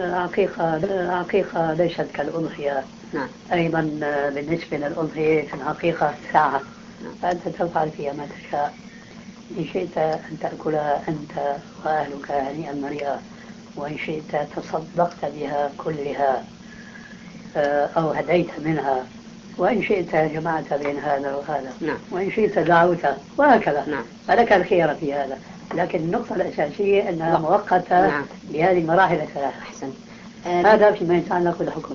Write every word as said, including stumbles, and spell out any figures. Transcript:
العقيقة العقيقة ليست كالأضحية. نعم. أيضا بالنسبة للأضحية في الحقيقة ساعة، نعم. فأنت تفعل فيها ما تشاء. إن شئت أن تأكلها أنت وأهلك هنيئا مريئا، وإن شئت تصدقت بها كلها أو هديت منها، وإن شئت جمعت بين هذا وهذا. نعم. وإن شئت دعوت، وهكذا. نعم. فلك الخيار في هذا، لكن النقطة الأساسية أنها لا. مؤقتة. نعم. بهذه المراحل الثلاثة. أحسن. هذا فيما يتعلق بالحكم.